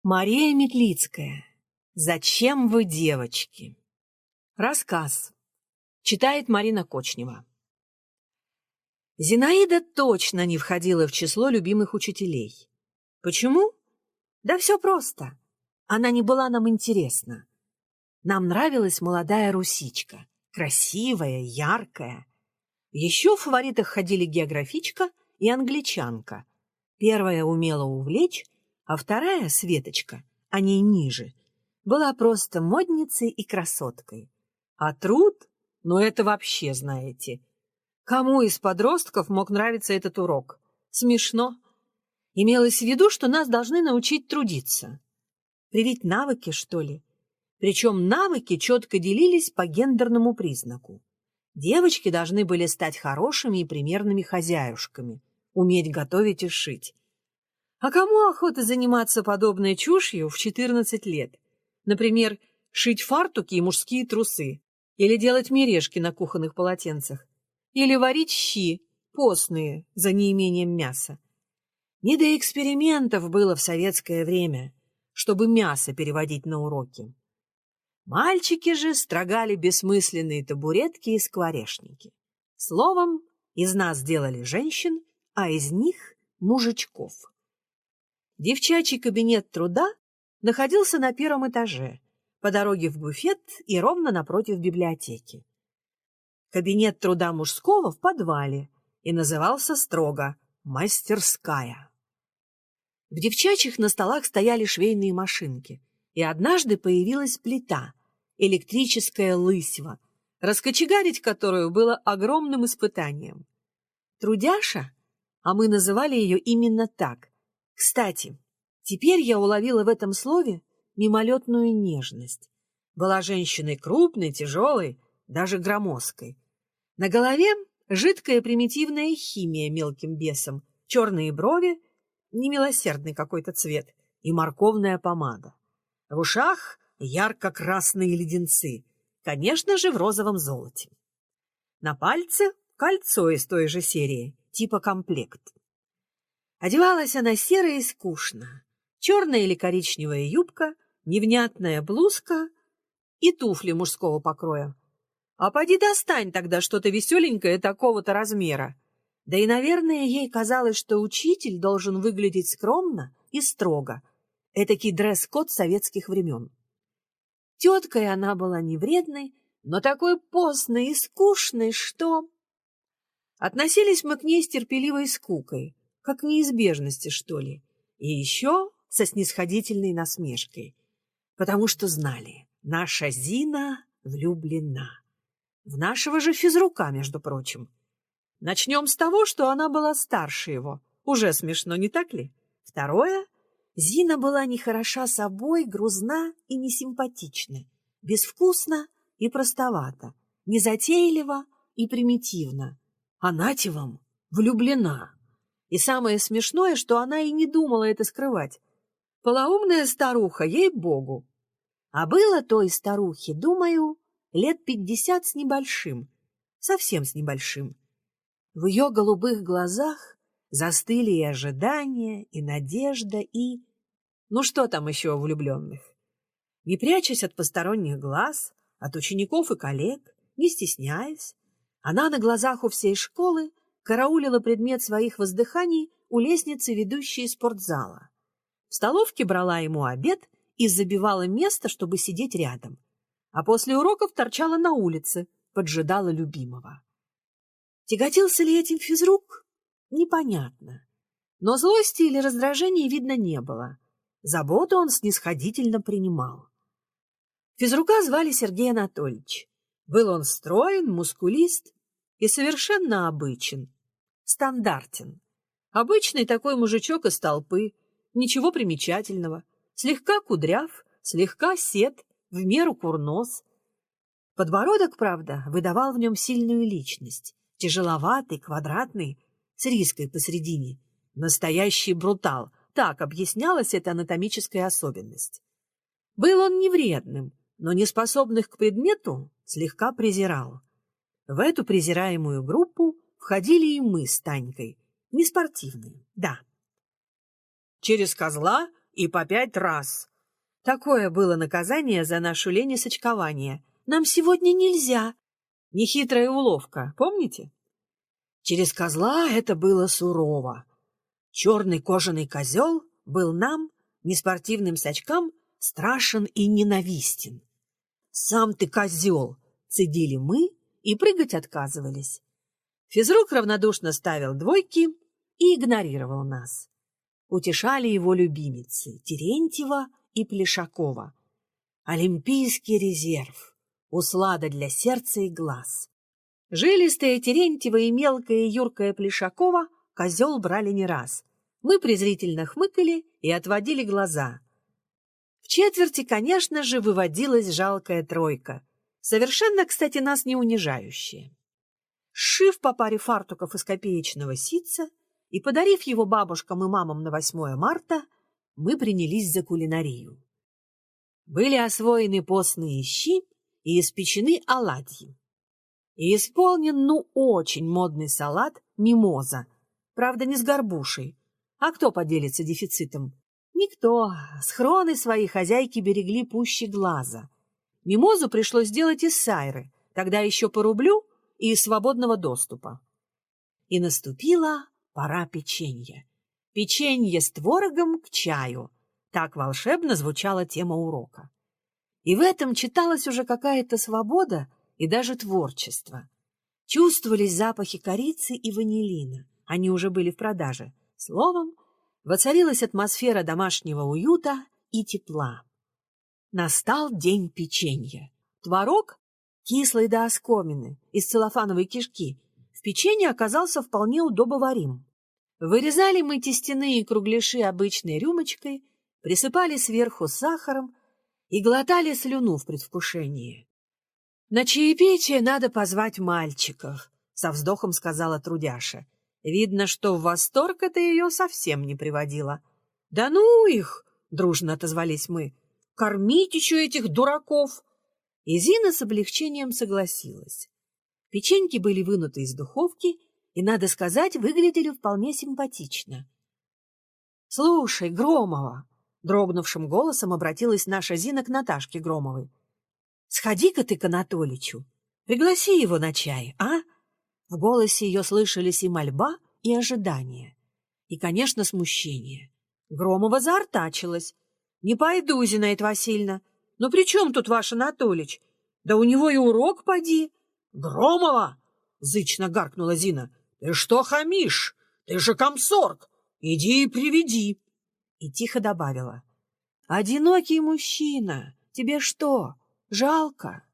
Мария Метлицкая. «Зачем вы, девочки?» Рассказ. Читает Марина Кочнева. Зинаида точно не входила в число любимых учителей. Почему? Да все просто. Она не была нам интересна. Нам нравилась молодая русичка. Красивая, яркая. Еще в фаворитах ходили географичка и англичанка. Первая умела увлечь, а вторая, Светочка, а не ниже, была просто модницей и красоткой. А труд? Ну это вообще, знаете. Кому из подростков мог нравиться этот урок? Смешно. Имелось в виду, что нас должны научить трудиться. Привить навыки, что ли? Причем навыки четко делились по гендерному признаку. Девочки должны были стать хорошими и примерными хозяюшками, уметь готовить и шить. А кому охота заниматься подобной чушью в 14 лет? Например, шить фартуки и мужские трусы, или делать мережки на кухонных полотенцах, или варить щи, постные, за неимением мяса. Не до экспериментов было в советское время, чтобы мясо переводить на уроки. Мальчики же строгали бессмысленные табуретки и скворечники. Словом, из нас делали женщин, а из них – мужичков. Девчачий кабинет труда находился на первом этаже, по дороге в буфет и ровно напротив библиотеки. Кабинет труда мужского в подвале и назывался строго «мастерская». В девчачьих на столах стояли швейные машинки, и однажды появилась плита, электрическая лысьва, раскочегарить которую было огромным испытанием. Трудяша, а мы называли ее именно так. Кстати, теперь я уловила в этом слове мимолетную нежность. Была женщиной крупной, тяжелой, даже громоздкой. На голове жидкая примитивная химия мелким бесом, черные брови, немилосердный какой-то цвет, и морковная помада. В ушах ярко-красные леденцы, конечно же, в розовом золоте. На пальце кольцо из той же серии, типа комплект. Одевалась она серо и скучно. Черная или коричневая юбка, невнятная блузка и туфли мужского покроя. А поди достань тогда что-то веселенькое такого-то размера. Да и, наверное, ей казалось, что учитель должен выглядеть скромно и строго. Этакий дресс-код советских времен. Теткой она была не вредной, но такой постной и скучной, что... Относились мы к ней с терпеливой скукой, как к неизбежности, что ли, и еще со снисходительной насмешкой, потому что знали, наша Зина влюблена. В нашего же физрука, между прочим. Начнем с того, что она была старше его. Уже смешно, не так ли? Второе. Зина была нехороша собой, грузна и несимпатична, безвкусна и простовата, незатейлива и примитивна. А нате вам, влюблена. И самое смешное, что она и не думала это скрывать. Полоумная старуха, ей-богу. А было той старухе, думаю, лет 50 с небольшим, совсем с небольшим. В ее голубых глазах застыли и ожидания, и надежда, и... Ну что там еще у влюбленных? Не прячась от посторонних глаз, от учеников и коллег, не стесняясь, она на глазах у всей школы караулила предмет своих воздыханий у лестницы, ведущей из спортзала. В столовке брала ему обед и забивала место, чтобы сидеть рядом. А после уроков торчала на улице, поджидала любимого. Тяготился ли этим физрук? Непонятно. Но злости или раздражения видно не было. Заботу он снисходительно принимал. Физрука звали Сергей Анатольевич. Был он строен, мускулист и совершенно обычен, стандартен. Обычный такой мужичок из толпы, ничего примечательного, слегка кудряв, слегка сед, в меру курнос. Подбородок, правда, выдавал в нем сильную личность, тяжеловатый, квадратный, с риской посредине. Настоящий брутал, так объяснялась эта анатомическая особенность. Был он не вредным, но неспособных к предмету слегка презирал. В эту презираемую группу входили и мы с Танькой, неспортивные, да. Через козла и по 5 раз. Такое было наказание за нашу лень и сочкование. Нам сегодня нельзя. Нехитрая уловка, помните? Через козла это было сурово. Черный кожаный козел был нам, неспортивным сачкам, страшен и ненавистен. «Сам ты козел!» — цедили мы и прыгать отказывались. Физрук равнодушно ставил двойки и игнорировал нас. Утешали его любимицы Терентьева и Плешакова. Олимпийский резерв, услада для сердца и глаз. Жилистая Терентьева и мелкая юркая Плешакова козел брали не раз. Мы презрительно хмыкали и отводили глаза. В четверти, конечно же, выводилась жалкая тройка, совершенно, кстати, нас не унижающая. Сшив по паре фартуков из копеечного ситца и подарив его бабушкам и мамам на 8 марта, мы принялись за кулинарию. Были освоены постные щи и испечены оладьи. И исполнен, очень модный салат мимоза, правда, не с горбушей. А кто поделится дефицитом? Никто. Схроны свои хозяйки берегли пуще глаза. Мимозу пришлось сделать из сайры, тогда еще по рублю и из свободного доступа. И наступила пора печенья. Печенье с творогом к чаю. Так волшебно звучала тема урока. И в этом читалась уже какая-то свобода и даже творчество. Чувствовались запахи корицы и ванилина. Они уже были в продаже. Словом, воцарилась атмосфера домашнего уюта и тепла. Настал день печенья. Творог, кислый до оскомины, из целлофановой кишки, в печенье оказался вполне удобоварим. Вырезали мы тестяные кругляши обычной рюмочкой, присыпали сверху сахаром и глотали слюну в предвкушении. «На чаепитие надо позвать мальчиков», — со вздохом сказала трудяша. Видно, что в восторг это ее совсем не приводило. «Да ну их!» — дружно отозвались мы. «Кормить еще этих дураков!» И Зина с облегчением согласилась. Печеньки были вынуты из духовки и, надо сказать, выглядели вполне симпатично. «Слушай, Громова!» — дрогнувшим голосом обратилась наша Зина к Наташке Громовой. «Сходи-ка ты к Анатоличу, пригласи его на чай, а?» В голосе ее слышались и мольба, и ожидание, и, конечно, смущение. Громова заортачилась. «Не пойду, Зинаида Васильевна. Ну при чем тут ваш Анатолич? Да у него и урок поди». «Громова!» — зычно гаркнула Зина. «Ты что хамишь? Ты же комсорг! Иди и приведи!» И тихо добавила. «Одинокий мужчина, тебе что, жалко?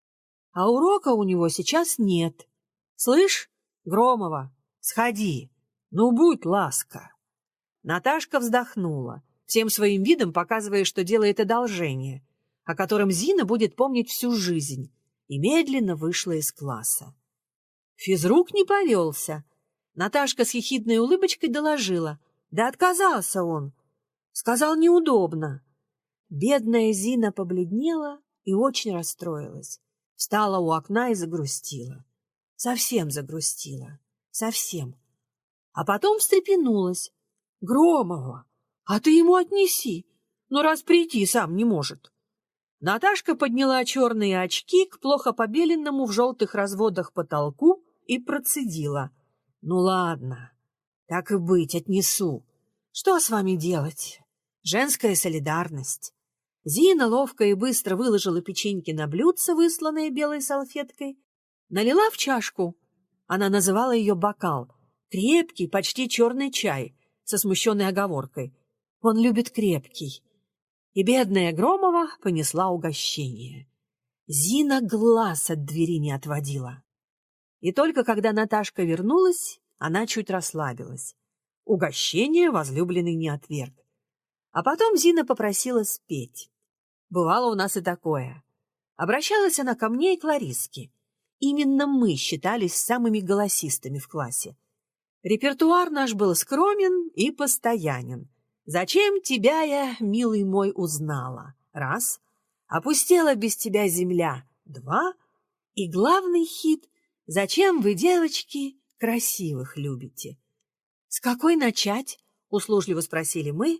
А урока у него сейчас нет. Слышь, Громова, сходи, ну будь ласка». Наташка вздохнула, всем своим видом показывая, что делает одолжение, о котором Зина будет помнить всю жизнь, и медленно вышла из класса. Физрук не повелся. Наташка с хихидной улыбочкой доложила. Да отказался он. Сказал, неудобно. Бедная Зина побледнела и очень расстроилась. Встала у окна и загрустила. Совсем загрустила. Совсем. А потом встрепенулась. «Громова, а ты ему отнеси, но раз прийти сам не может». Наташка подняла черные очки к плохо побеленному в желтых разводах потолку и процедила. «Ну ладно, так и быть, отнесу. Что с вами делать? Женская солидарность». Зина ловко и быстро выложила печеньки на блюдце, высланное белой салфеткой, налила в чашку. Она называла ее бокал. Крепкий, почти черный чай, со смущенной оговоркой. Он любит крепкий. И бедная Громова понесла угощение. Зина глаз от двери не отводила. И только когда Наташка вернулась, она чуть расслабилась. Угощение возлюбленный не отверг. А потом Зина попросила спеть. Бывало у нас и такое. Обращалась она ко мне и к Лариске. Именно мы считались самыми голосистыми в классе. Репертуар наш был скромен и постоянен. «Зачем тебя я, милый мой, узнала?» Раз. «Опустела без тебя земля» два. И главный хит «Зачем вы, девочки, красивых любите?» «С какой начать?» — услужливо спросили мы,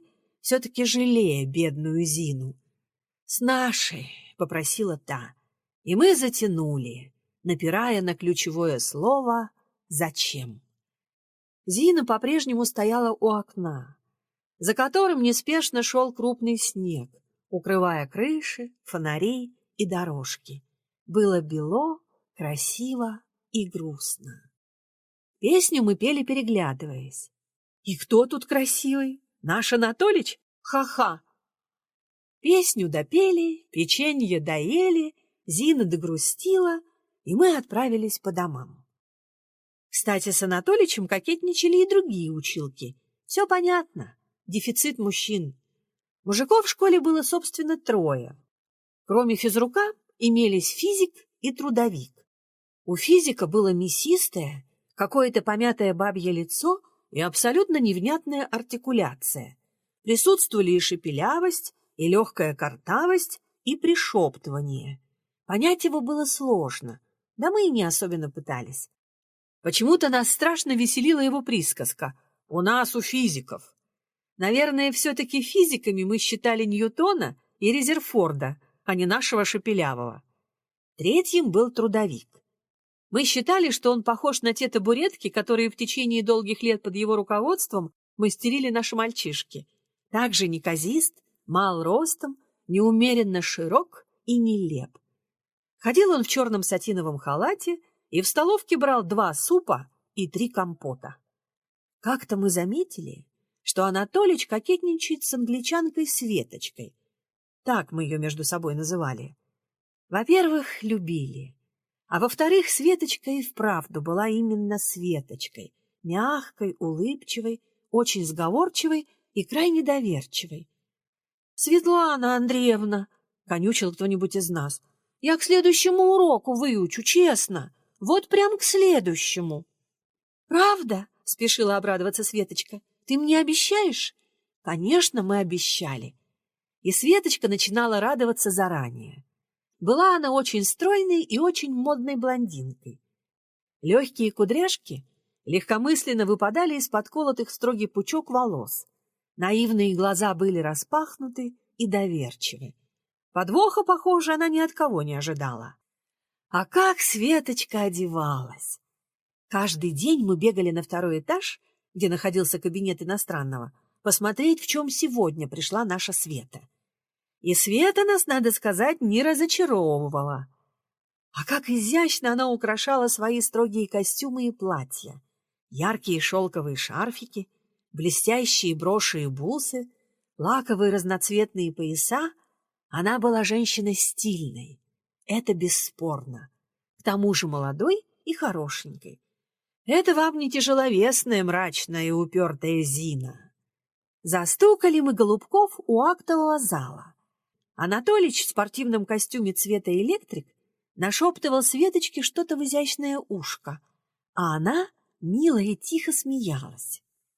все-таки жалея бедную Зину. «С нашей», — попросила та, и мы затянули, напирая на ключевое слово «зачем?». Зина по-прежнему стояла у окна, за которым неспешно шел крупный снег, укрывая крыши, фонари и дорожки. Было бело, красиво и грустно. Песню мы пели, переглядываясь. «И кто тут красивый? Наш Анатолич? Ха-ха!» Песню допели, печенье доели, Зина догрустила, и мы отправились по домам. Кстати, с Анатоличем кокетничали и другие училки. Все понятно. Дефицит мужчин. Мужиков в школе было, собственно, 3. Кроме физрука имелись физик и трудовик. У физика было мясистое, какое-то помятое бабье лицо и абсолютно невнятная артикуляция. Присутствовали и шепелявость, и легкая картавость, и пришептывание. Понять его было сложно, да мы и не особенно пытались. Почему-то нас страшно веселила его присказка «У нас, у физиков». Наверное, все-таки физиками мы считали Ньютона и Резерфорда, а не нашего шепелявого. 3 был трудовик. Мы считали, что он похож на те табуретки, которые в течение долгих лет под его руководством мастерили наши мальчишки. Также неказист, мал ростом, неумеренно широк и нелеп. Ходил он в черном сатиновом халате и в столовке брал 2 супа и 3 компота. Как-то мы заметили, что Анатолич кокетничает с англичанкой Светочкой. Так мы ее между собой называли. Во-первых, любили. А во-вторых, Светочка и вправду была именно Светочкой. Мягкой, улыбчивой, очень сговорчивой и крайне доверчивой. «Светлана Андреевна», — конючил кто-нибудь из нас, — «я к следующему уроку выучу, честно. Вот прям к следующему». «Правда?» — спешила обрадоваться Светочка. «Ты мне обещаешь?» Конечно, мы обещали. И Светочка начинала радоваться заранее. Была она очень стройной и очень модной блондинкой. Легкие кудряшки легкомысленно выпадали из-под колотых в строгий пучок волос. Наивные глаза были распахнуты и доверчивы. Подвоха, похоже, она ни от кого не ожидала. А как Светочка одевалась! Каждый день мы бегали на 2-й этаж, где находился кабинет иностранного, посмотреть, в чем сегодня пришла наша Света. И Света нас, надо сказать, не разочаровывала. А как изящно она украшала свои строгие костюмы и платья. Яркие шелковые шарфики, блестящие броши и бусы, лаковые разноцветные пояса. Она была женщиной стильной. Это бесспорно. К тому же молодой и хорошенькой. Это вам не тяжеловесная, мрачная и упертая Зина. Застукали мы голубков у актового зала. Анатолич в спортивном костюме цвета электрик нашептывал Светочке что-то в изящное ушко, а она мило и тихо смеялась.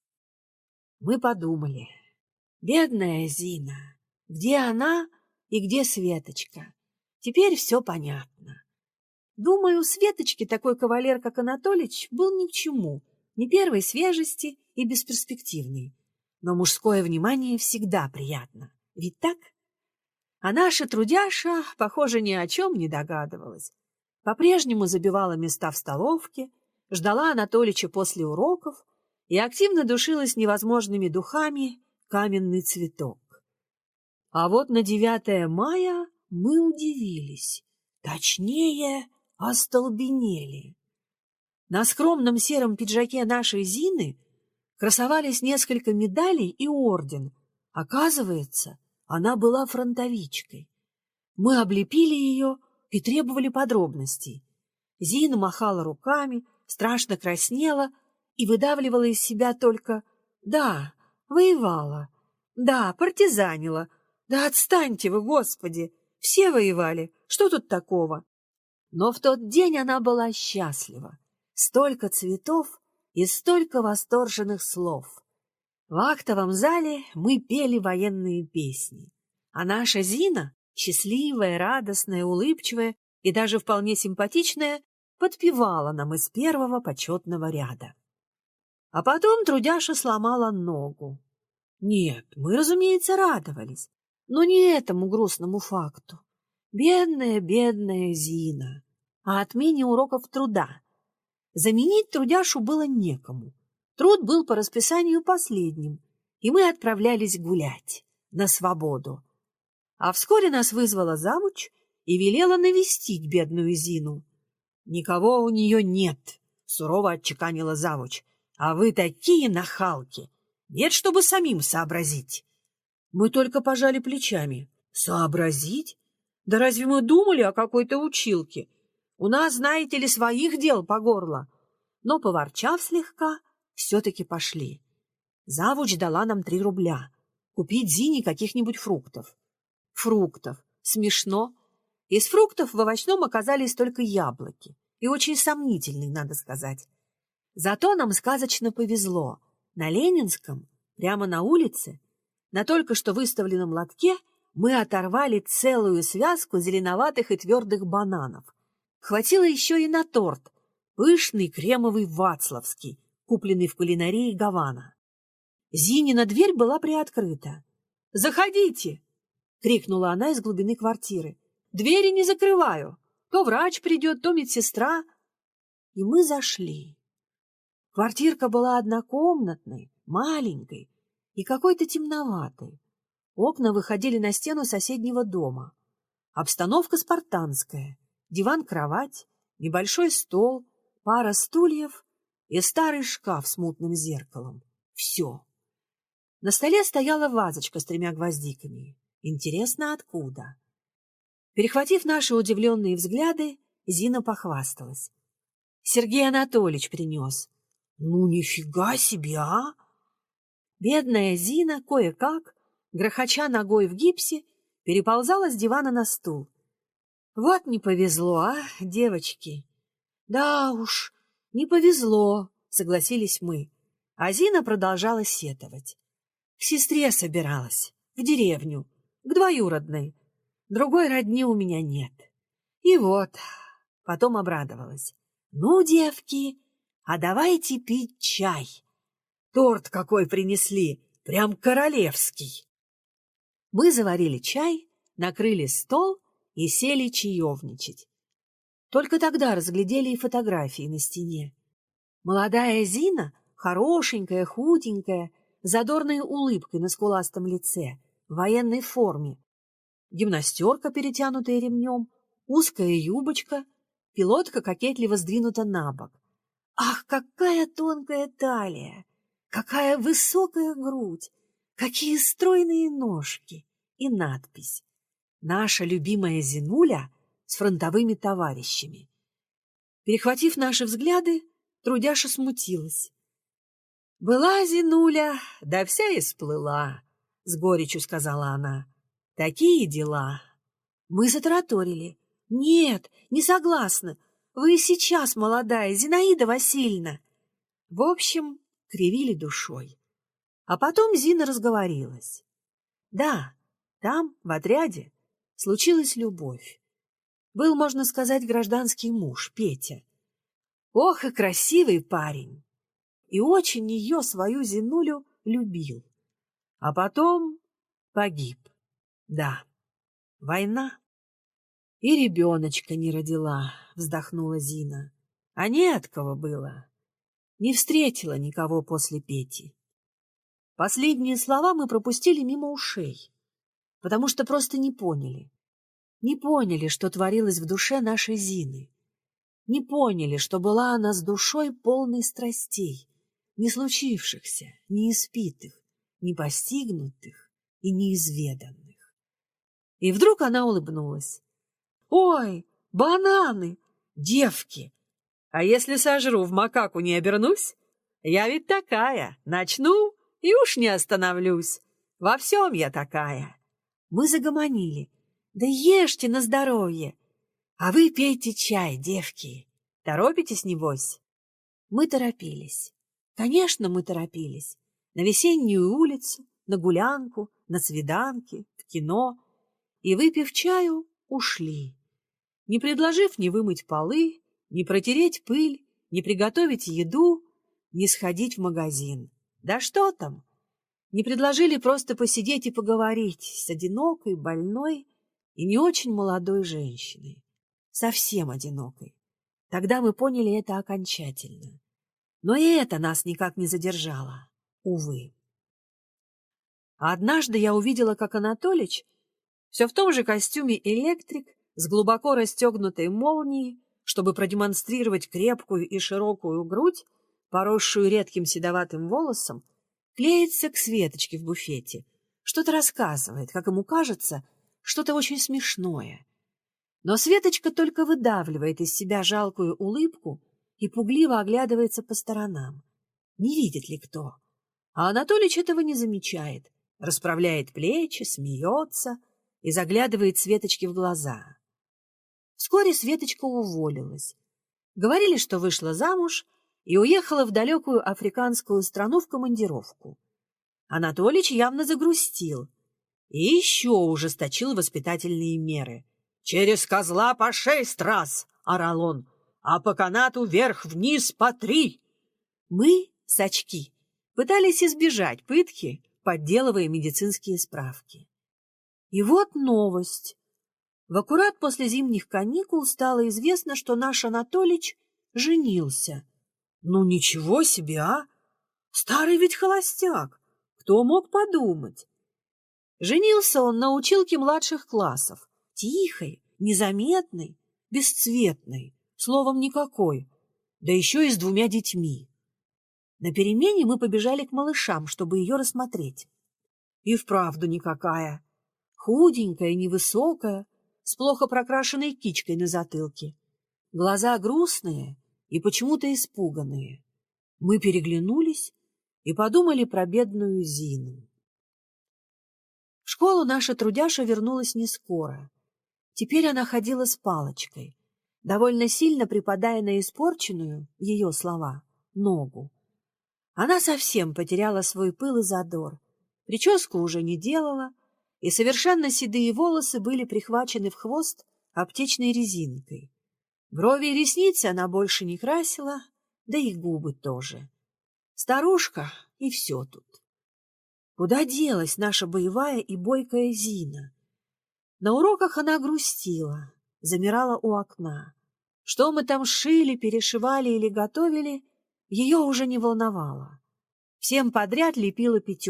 Мы подумали, бедная Зина, где она и где Светочка? Теперь все понятно. Думаю, Светочке такой кавалер, как Анатолич, был ни к чему, ни первой свежести и бесперспективный. Но мужское внимание всегда приятно, ведь так? А наша трудяша, похоже, ни о чем не догадывалась. По-прежнему забивала места в столовке, ждала Анатолича после уроков и активно душилась невозможными духами каменный цветок. А вот на 9 мая мы удивились, точнее, остолбенели. На скромном сером пиджаке нашей Зины красовались несколько медалей и орден. Оказывается, она была фронтовичкой. Мы облепили ее и требовали подробностей. Зина махала руками, страшно краснела и выдавливала из себя только «да, воевала», «да, партизанила», «да отстаньте вы, Господи, все воевали, что тут такого?» Но в тот день она была счастлива. Столько цветов и столько восторженных слов. В актовом зале мы пели военные песни. А наша Зина, счастливая, радостная, улыбчивая и даже вполне симпатичная, подпевала нам из 1-го почетного ряда. А потом трудяша сломала ногу. Нет, мы, разумеется, радовались, но не этому грустному факту. Бедная, бедная Зина. А отмене уроков труда. Заменить трудяшу было некому. Труд был по расписанию последним, и мы отправлялись гулять на свободу. А вскоре нас вызвала завуч и велела навестить бедную Зину. «Никого у нее нет», — сурово отчеканила завуч. «А вы такие нахалки! Нет, чтобы самим сообразить». Мы только пожали плечами. «Сообразить? Да разве мы думали о какой-то училке? У нас, знаете ли, своих дел по горло». Но, поворчав слегка, все-таки пошли. Завуч дала нам 3 рубля. Купить Зине каких-нибудь фруктов. Фруктов. Смешно. Из фруктов в овощном оказались только яблоки. И очень сомнительные, надо сказать. Зато нам сказочно повезло. На Ленинском, прямо на улице, на только что выставленном лотке мы оторвали целую связку зеленоватых и твердых бананов. Хватило еще и на торт, пышный кремовый вацлавский, купленный в кулинарии Гавана. Зинина дверь была приоткрыта. «Заходите!» — крикнула она из глубины квартиры. «Двери не закрываю. То врач придет, то медсестра». И мы зашли. Квартирка была однокомнатной, маленькой и какой-то темноватой. Окна выходили на стену соседнего дома. Обстановка спартанская. Диван-кровать, небольшой стол, пара стульев и старый шкаф с мутным зеркалом. Все. На столе стояла вазочка с 3 гвоздиками. Интересно, откуда? Перехватив наши удивленные взгляды, Зина похвасталась. Сергей Анатольевич принес. Ну, нифига себе, а! Бедная Зина кое-как, грохоча ногой в гипсе, переползала с дивана на стул. Вот не повезло, а, девочки? Да уж, не повезло, согласились мы. А Зина продолжала сетовать. К сестре собиралась, в деревню, к двоюродной. Другой родни у меня нет. И вот, потом обрадовалась. Ну, девки, а давайте пить чай. Торт какой принесли, прям королевский. Мы заварили чай, накрыли стол и сели чаевничать. Только тогда разглядели и фотографии на стене. Молодая Зина, хорошенькая, худенькая, с задорной улыбкой на скуластом лице, в военной форме. Гимнастерка, перетянутая ремнем, узкая юбочка, пилотка кокетливо сдвинута на бок. Ах, какая тонкая талия! Какая высокая грудь! Какие стройные ножки! И надпись «Наша любимая Зинуля с фронтовыми товарищами». Перехватив наши взгляды, трудяша смутилась. «Была Зинуля, да вся и сплыла», — с горечью сказала она. «Такие дела». Мы затараторили. «Нет, не согласна. Вы и сейчас молодая, Зинаида Васильевна». В общем, кривили душой. А потом Зина разговорилась. Да, там, в отряде, случилась любовь. Был, можно сказать, гражданский муж, Петя. Ох, и красивый парень! И очень ее, свою Зинулю, любил. А потом погиб. Да, война. И ребеночка не родила, вздохнула Зина. А не от кого было. Не встретила никого после Пети. Последние слова мы пропустили мимо ушей, потому что просто не поняли. Не поняли, что творилось в душе нашей Зины. Не поняли, что была она с душой полной страстей, не случившихся, не испитых, не постигнутых и неизведанных. И вдруг она улыбнулась. «Ой, бананы! Девки! А если сожру, в макаку не обернусь? Я ведь такая, начну и уж не остановлюсь. Во всем я такая». Мы загомонили. «Да ешьте на здоровье! А вы пейте чай, девки. Торопитесь, небось?» Мы торопились. Конечно, мы торопились. На весеннюю улицу, на гулянку, на свиданки, в кино. И, выпив чаю, ушли. Не предложив ни вымыть полы, ни протереть пыль, ни приготовить еду, ни сходить в магазин. Да что там? Не предложили просто посидеть и поговорить с одинокой, больной и не очень молодой женщиной. Совсем одинокой. Тогда мы поняли это окончательно. Но и это нас никак не задержало, увы. А однажды я увидела, как Анатолич, все в том же костюме электрик, с глубоко расстегнутой молнией, чтобы продемонстрировать крепкую и широкую грудь, поросшую редким седоватым волосом, клеится к Светочке в буфете, что-то рассказывает, как ему кажется, что-то очень смешное. Но Светочка только выдавливает из себя жалкую улыбку и пугливо оглядывается по сторонам. Не видит ли кто? А Анатолич этого не замечает, расправляет плечи, смеется и заглядывает Светочке в глаза. Вскоре Светочка уволилась. Говорили, что вышла замуж и уехала в далекую африканскую страну в командировку. Анатолич явно загрустил и еще ужесточил воспитательные меры. «Через козла по 6 раз!» — орал он, «а по канату вверх-вниз по 3!» Мы, сачки, пытались избежать пытки, подделывая медицинские справки. И вот новость. В аккурат после зимних каникул стало известно, что наш Анатолич женился. Ну ничего себе, а! Старый ведь холостяк! Кто мог подумать? Женился он на училке младших классов, тихой, незаметной, бесцветной, словом никакой, да еще и с 2 детьми. На перемене мы побежали к малышам, чтобы ее рассмотреть. И вправду никакая. Худенькая, невысокая, с плохо прокрашенной кичкой на затылке. Глаза грустные и почему-то испуганные. Мы переглянулись и подумали про бедную Зину. В школу наша трудяша вернулась не скоро. Теперь она ходила с палочкой, довольно сильно припадая на испорченную, ее слова, ногу. Она совсем потеряла свой пыл и задор, прическу уже не делала, и совершенно седые волосы были прихвачены в хвост аптечной резинкой. Брови и ресницы она больше не красила, да и губы тоже. Старушка, и все тут. Куда делась наша боевая и бойкая Зина? На уроках она грустила, замирала у окна. Что мы там шили, перешивали или готовили, ее уже не волновало. Всем подряд лепила 5.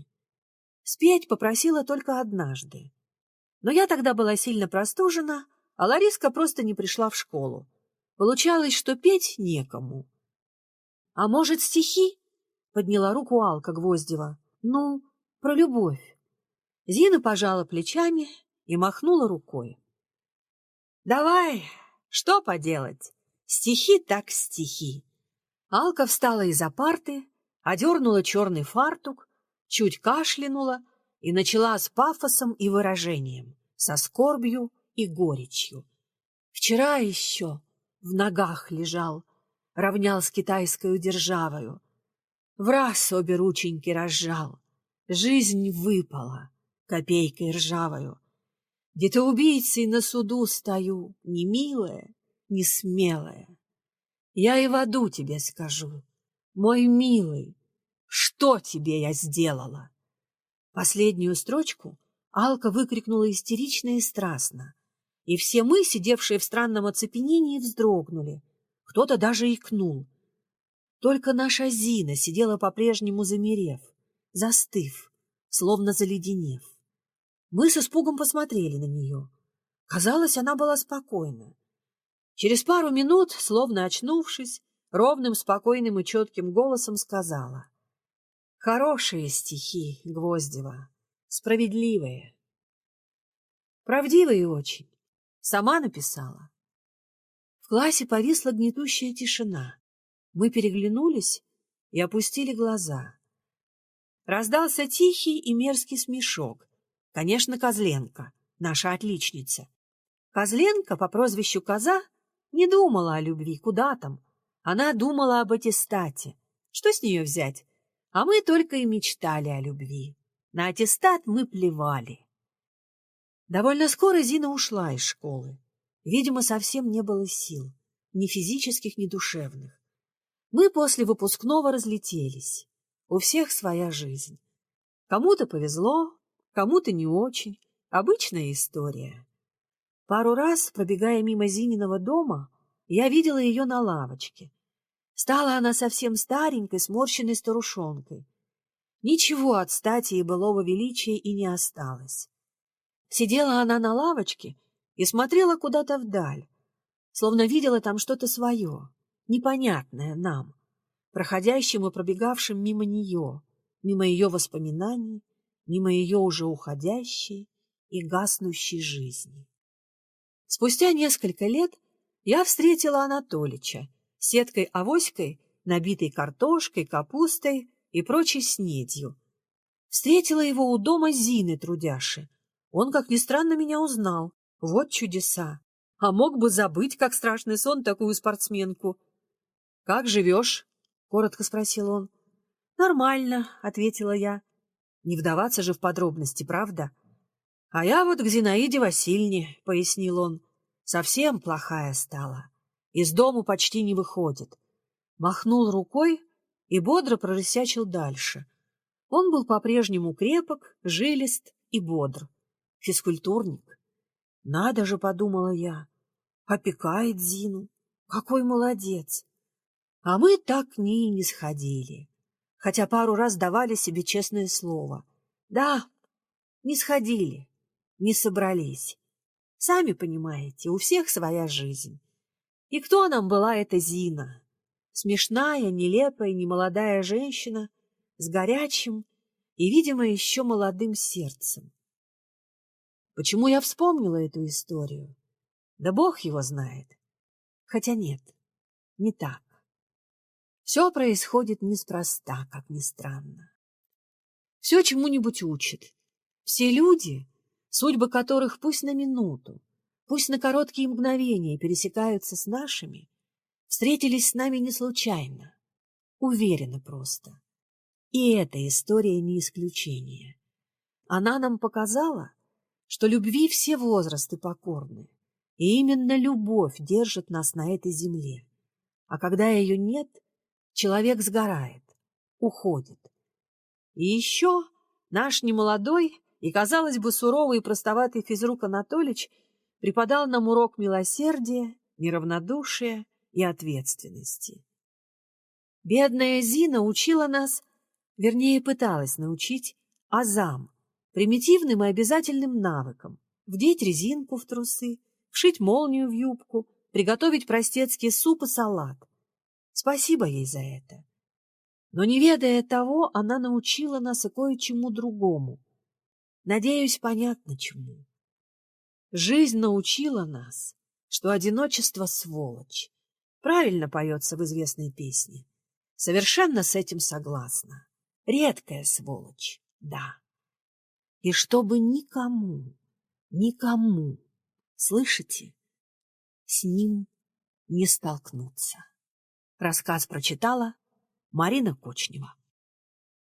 Спеть попросила только однажды. Но я тогда была сильно простужена, а Лариска просто не пришла в школу. Получалось, что петь некому. — А может, стихи? — подняла руку Алка Гвоздева. — Ну, про любовь. Зина пожала плечами и махнула рукой. — Давай, что поделать? Стихи так стихи. Алка встала из-за парты, одернула черный фартук, чуть кашлянула и начала с пафосом и выражением, со скорбью и горечью. Вчера еще в ногах лежал, равнял с китайскою державою. Враз обе рученьки разжал, жизнь выпала копейкой ржавою. Где-то убийцей на суду стою, не милая, не смелая. Я и в аду тебе скажу, мой милый, что тебе я сделала? Последнюю строчку Алка выкрикнула истерично и страстно, и все мы, сидевшие в странном оцепенении, вздрогнули. Кто-то даже икнул. Только наша Зина сидела по-прежнему замерев, застыв, словно заледенев. Мы с испугом посмотрели на нее. Казалось, она была спокойна. Через пару минут, словно очнувшись, ровным, спокойным и четким голосом сказала: «Хорошие стихи, Гвоздева, справедливые». Правдивые очень. Сама написала. В классе повисла гнетущая тишина. Мы переглянулись и опустили глаза. Раздался тихий и мерзкий смешок. Конечно, Козленко, наша отличница. Козленко по прозвищу Коза не думала о любви, куда там. Она думала об аттестате. Что с нее взять? А мы только и мечтали о любви. На аттестат мы плевали. Довольно скоро Зина ушла из школы. Видимо, совсем не было сил, ни физических, ни душевных. Мы после выпускного разлетелись. У всех своя жизнь. Кому-то повезло, кому-то не очень. Обычная история. Пару раз, пробегая мимо Зининого дома, я видела ее на лавочке. Стала она совсем старенькой, сморщенной старушонкой. Ничего от стати и былого величия и не осталось. Сидела она на лавочке и смотрела куда-то вдаль, словно видела там что-то свое, непонятное нам, проходящим и пробегавшим мимо нее, мимо ее воспоминаний, мимо ее уже уходящей и гаснущей жизни. Спустя несколько лет я встретила Анатолича с сеткой-авоськой, набитой картошкой, капустой и прочей снедью. Встретила его у дома Зины трудяши. Он, как ни странно, меня узнал. Вот чудеса! А мог бы забыть, как страшный сон, такую спортсменку. — Как живешь? — коротко спросил он. — Нормально, — ответила я. Не вдаваться же в подробности, правда? — А я вот к Зинаиде Васильевне, — пояснил он. Совсем плохая стала. Из дому почти не выходит. Махнул рукой и бодро прорысячил дальше. Он был по-прежнему крепок, жилист и бодр. Физкультурник. Надо же, подумала я, опекает Зину. Какой молодец. А мы так к ней не сходили, хотя пару раз давали себе честное слово. Да, не сходили, не собрались. Сами понимаете, у всех своя жизнь. И кто нам была эта Зина? Смешная, нелепая, немолодая женщина с горячим и, видимо, еще молодым сердцем. Почему я вспомнила эту историю? Да Бог его знает. Хотя нет, не так. Все происходит неспроста, как ни странно. Все чему-нибудь учит. Все люди, судьбы которых пусть на минуту, пусть на короткие мгновения пересекаются с нашими, встретились с нами не случайно, уверенно просто. И эта история не исключение. Она нам показала, что любви все возрасты покорны, и именно любовь держит нас на этой земле. А когда ее нет, человек сгорает, уходит. И еще наш немолодой и, казалось бы, суровый и простоватый физрук Анатолич преподал нам урок милосердия, неравнодушия и ответственности. Бедная Зина учила нас, вернее, пыталась научить азам, примитивным и обязательным навыкам: вдеть резинку в трусы, вшить молнию в юбку, приготовить простецкий суп и салат. Спасибо ей за это. Но, не ведая того, она научила нас и кое-чему другому. Надеюсь, понятно чему. Жизнь научила нас, что одиночество — сволочь. Правильно поется в известной песне. Совершенно с этим согласна. Редкая сволочь, да. И чтобы никому, никому, слышите, с ним не столкнуться. Рассказ прочитала Марина Кочнева.